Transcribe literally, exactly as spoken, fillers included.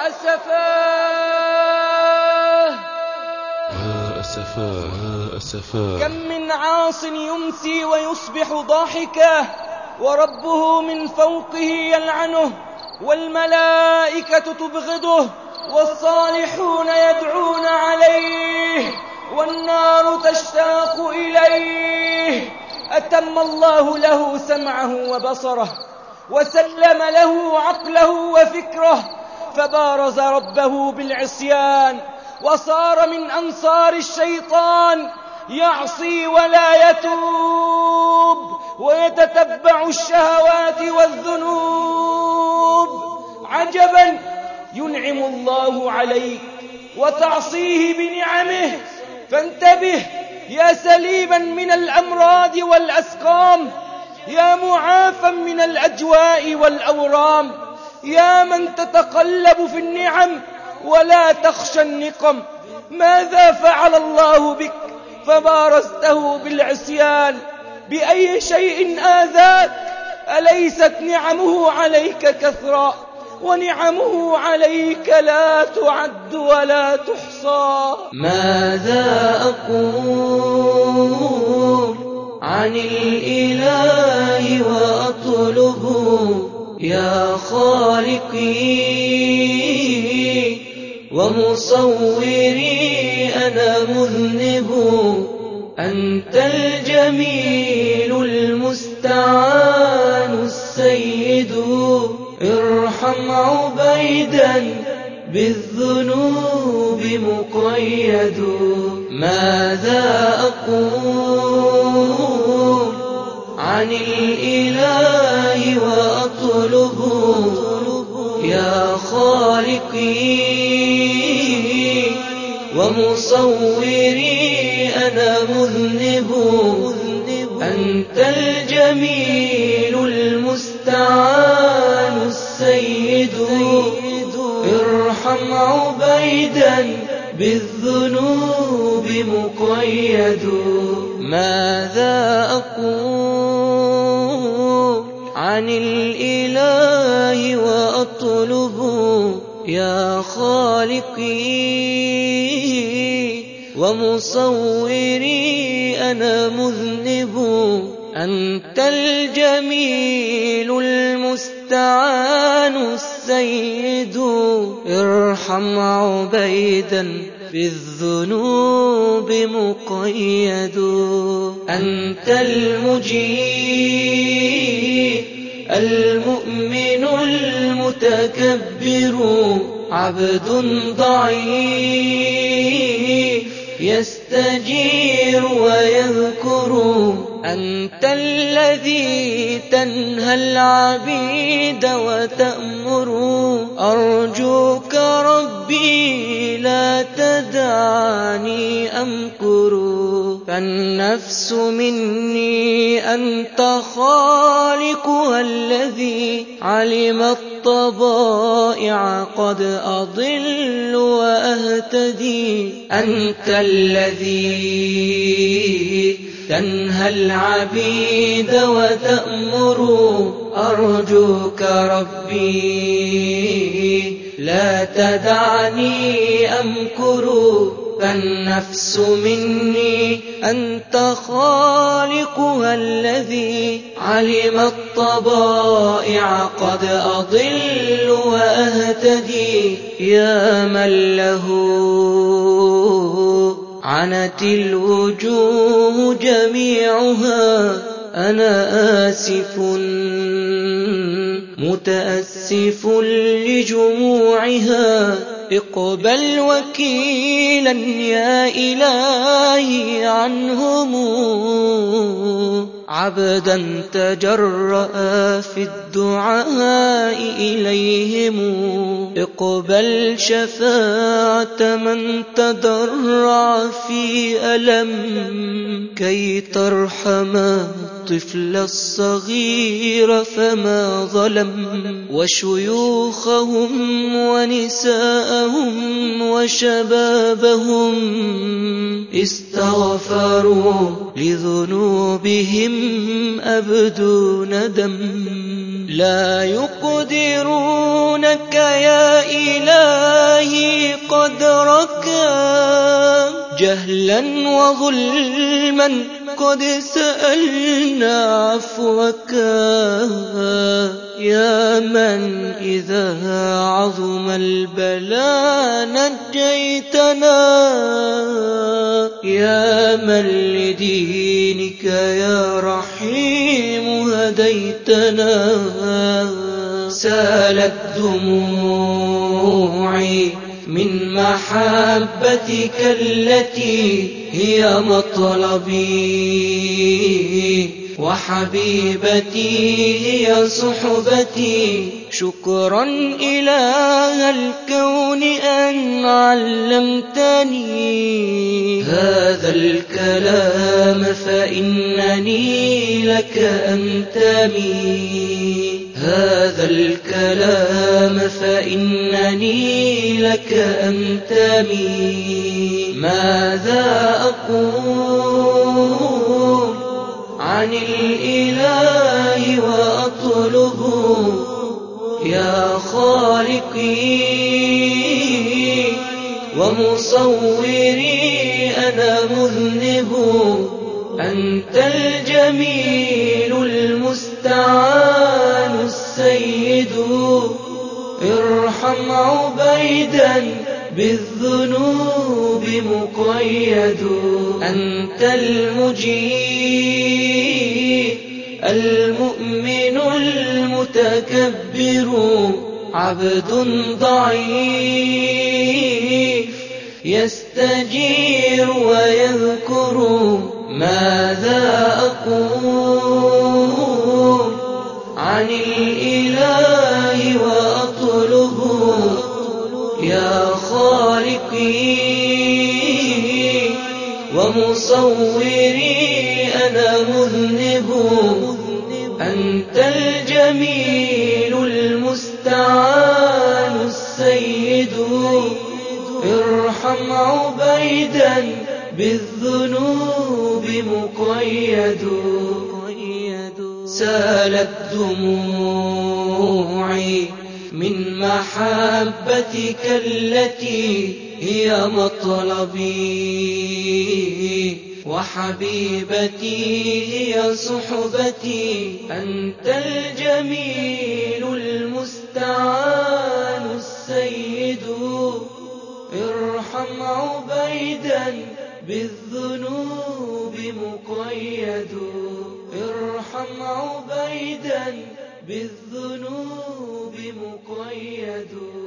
أسفاه كم من عاص يمسي ويصبح ضاحكا وربه من فوقه يلعنه والملائكة تبغضه والصالحون يدعون عليه والنار تشتاق إليه. أتم الله له سمعه وبصره وسلم له عقله وفكره فبارز ربه بالعصيان وصار من أنصار الشيطان يعصي ولا يتوب ويتتبع الشهوات والذنوب. عجبا ينعم الله عليك وتعصيه بنعمه، فانتبه يا سليما من الأمراض والأسقام، يا معافا من الأجواء والأورام، يا من تتقلب في النعم ولا تخشى النقم. ماذا فعل الله بك فبارزته بالعصيان؟ بأي شيء آذاك؟ أليست نعمه عليك كثرا؟ ونعمه عليك لا تعد ولا تحصى. ماذا أقول عن الإله وأطلبه يا خالقي ومصوري أنا مذنب، أنت الجميل المستعان السيد، ارحم عبيدا بالذنوب مقيد. ماذا أقول عن الإله وأطلبه يا خالقي ومصوري أنا مذنب، أنت الجميل المستعان السيد، ارحم عبيدا بالذنوب مقيد. ماذا أقول عن الإله وأطلبه يا خالقي ومصوري أنا مذنب، أنت الجميل المستعان السيد، ارحم عبيدا في الذنوب مقيد. أنت المجيب المؤمن المتكبر، عبد ضعيف يستجير ويذكر، أنت الذي تنهى العبيد وتأمر، أرجوك ربي لا تدعني أمكر، فالنفس مني أنت خالقها الذي علم الطبائع قد أضل وأهتدي، أنت الذي تنهى العبيد وتأمر، أرجوك ربي لا تدعني أمكر، فالنفس مني أنت خالقها الذي علم الطبائع قد أضل وأهتدي، يا من له عنت الوجوه جميعها، أنا آسف متأسف لجموعها، اقبل وكيلا يا إلهي عنهم، عبدا تجرأ في الدعاء إليهم، اقبل شفاعة من تضرع في ألم، كي ترحم الطفل الصغير فما ظلم، وشيوخهم ونساءهم وشبابهم استغفروا لذنوبهم أبدوا ندم. لا يقدرونك يا إلهي قدرك جهلا وظلما قد سألنا عفوك يا من إذا عظم البلاء نجيتنا يا من لدينك يا رحيم هديتنا سالت دموعي من محبتك التي هي مطلبي وحبيبتي هي صحبتي شكرا إله الكون أن علمتني هذا الكلام فإنني لك أنتمي هذا الكلام فإنني لك أنتمي ماذا أقول عن الإله وأطلبه يا خالقي ومصوري أنا مذنب أنت الجميل المستعان السيد ارحم عبيدا بالذنوب مقيد أنت المجيب المؤمن المتكبر عبد ضعيف يستجير ويذكر ماذا أقول عن الإله وأطلبه يا خالقي ومصوري أنا مذنب أنت الجميل المستعان السيد ارحم عبيدا بالذنوب مقيد سالت دموعي من محبتك التي هي مطلبي وحبيبتي هي صحبتي أنت الجميل المستعان السيد ارحم عبيدا بالذنوب مقيد ارحم عبيدا بالذنوب مقيد